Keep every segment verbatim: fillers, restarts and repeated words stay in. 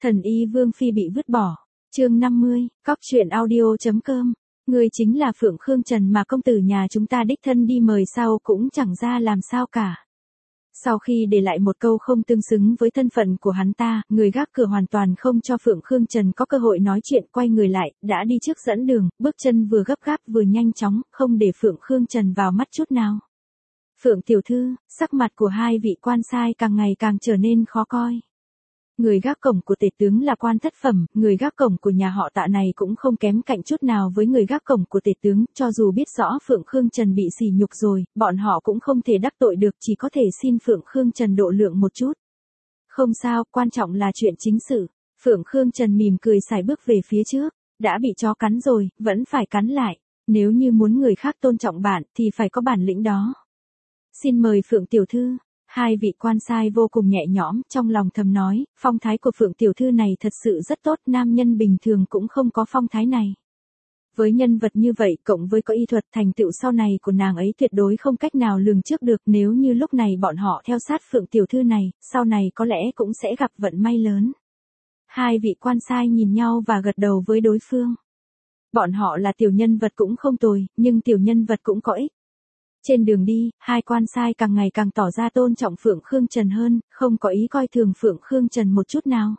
Thần y Vương Phi bị vứt bỏ. Chương năm mươi, cóc truyện audio.com. Người chính là Phượng Khương Trần mà công tử nhà chúng ta đích thân đi mời sau cũng chẳng ra làm sao cả. Sau khi để lại một câu không tương xứng với thân phận của hắn ta, người gác cửa hoàn toàn không cho Phượng Khương Trần có cơ hội nói chuyện, quay người lại, đã đi trước dẫn đường, bước chân vừa gấp gáp vừa nhanh chóng, không để Phượng Khương Trần vào mắt chút nào. Phượng tiểu thư, sắc mặt của hai vị quan sai càng ngày càng trở nên khó coi. Người gác cổng của tể tướng là quan thất phẩm, người gác cổng của nhà họ Tạ này cũng không kém cạnh chút nào với người gác cổng của tể tướng, cho dù biết rõ Phượng Khương Trần bị sỉ nhục rồi, bọn họ cũng không thể đắc tội được, chỉ có thể xin Phượng Khương Trần độ lượng một chút. Không sao, quan trọng là chuyện chính sự. Phượng Khương Trần mỉm cười sải bước về phía trước, đã bị chó cắn rồi, vẫn phải cắn lại, nếu như muốn người khác tôn trọng bạn thì phải có bản lĩnh đó. Xin mời Phượng tiểu thư. Hai vị quan sai vô cùng nhẹ nhõm, trong lòng thầm nói, phong thái của Phượng tiểu thư này thật sự rất tốt, nam nhân bình thường cũng không có phong thái này. Với nhân vật như vậy, cộng với có y thuật, thành tựu sau này của nàng ấy tuyệt đối không cách nào lường trước được, nếu như lúc này bọn họ theo sát Phượng tiểu thư này, sau này có lẽ cũng sẽ gặp vận may lớn. Hai vị quan sai nhìn nhau và gật đầu với đối phương. Bọn họ là tiểu nhân vật cũng không tồi, nhưng tiểu nhân vật cũng có ích. Trên đường đi, hai quan sai càng ngày càng tỏ ra tôn trọng Phượng Khương Trần hơn, không có ý coi thường Phượng Khương Trần một chút nào.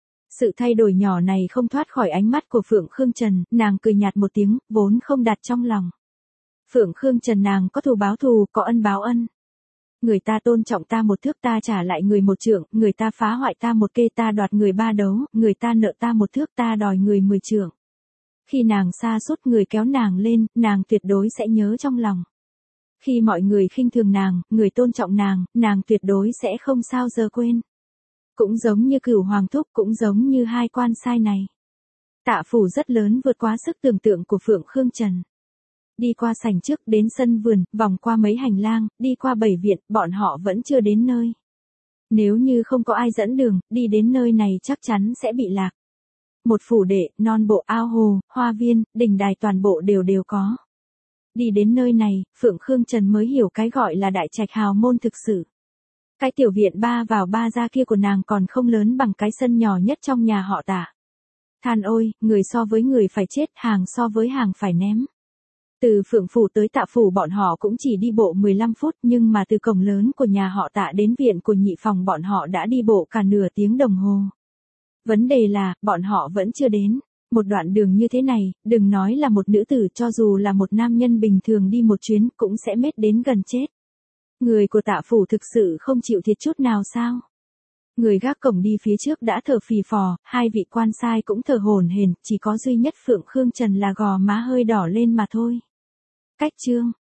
Sự thay đổi nhỏ này không thoát khỏi ánh mắt của Phượng Khương Trần, nàng cười nhạt một tiếng, vốn không đặt trong lòng. Phượng Khương Trần nàng có thù báo thù, có ân báo ân. Người ta tôn trọng ta một thước ta trả lại người một trượng, người ta phá hoại ta một kê ta đoạt người ba đấu, người ta nợ ta một thước ta đòi người mười trượng. Khi nàng sa sút người kéo nàng lên, nàng tuyệt đối sẽ nhớ trong lòng. Khi mọi người khinh thường nàng, người tôn trọng nàng, nàng tuyệt đối sẽ không sao giờ quên. Cũng giống như Cửu Hoàng thúc, cũng giống như hai quan sai này. Tạ phủ rất lớn, vượt quá sức tưởng tượng của Phượng Khương Trần. Đi qua sảnh trước, đến sân vườn, vòng qua mấy hành lang, đi qua bảy viện, bọn họ vẫn chưa đến nơi. Nếu như không có ai dẫn đường, đi đến nơi này chắc chắn sẽ bị lạc. Một phủ đệ, non bộ, ao hồ, hoa viên, đình đài toàn bộ đều đều có. Đi đến nơi này, Phượng Khương Trần mới hiểu cái gọi là đại trạch hào môn thực sự. Cái tiểu viện ba vào ba ra kia của nàng còn không lớn bằng cái sân nhỏ nhất trong nhà họ Tạ. Than ôi, người so với người phải chết, hàng so với hàng phải ném. Từ Phượng phủ tới Tạ phủ bọn họ cũng chỉ đi bộ mười lăm phút, nhưng mà từ cổng lớn của nhà họ Tạ đến viện của nhị phòng bọn họ đã đi bộ cả nửa tiếng đồng hồ. Vấn đề là, bọn họ vẫn chưa đến. Một đoạn đường như thế này, đừng nói là một nữ tử, cho dù là một nam nhân bình thường đi một chuyến cũng sẽ mệt đến gần chết. Người của Tạ phủ thực sự không chịu thiệt chút nào sao? Người gác cổng đi phía trước đã thở phì phò, hai vị quan sai cũng thở hổn hển, chỉ có duy nhất Phượng Khương Trần là gò má hơi đỏ lên mà thôi. Cách chương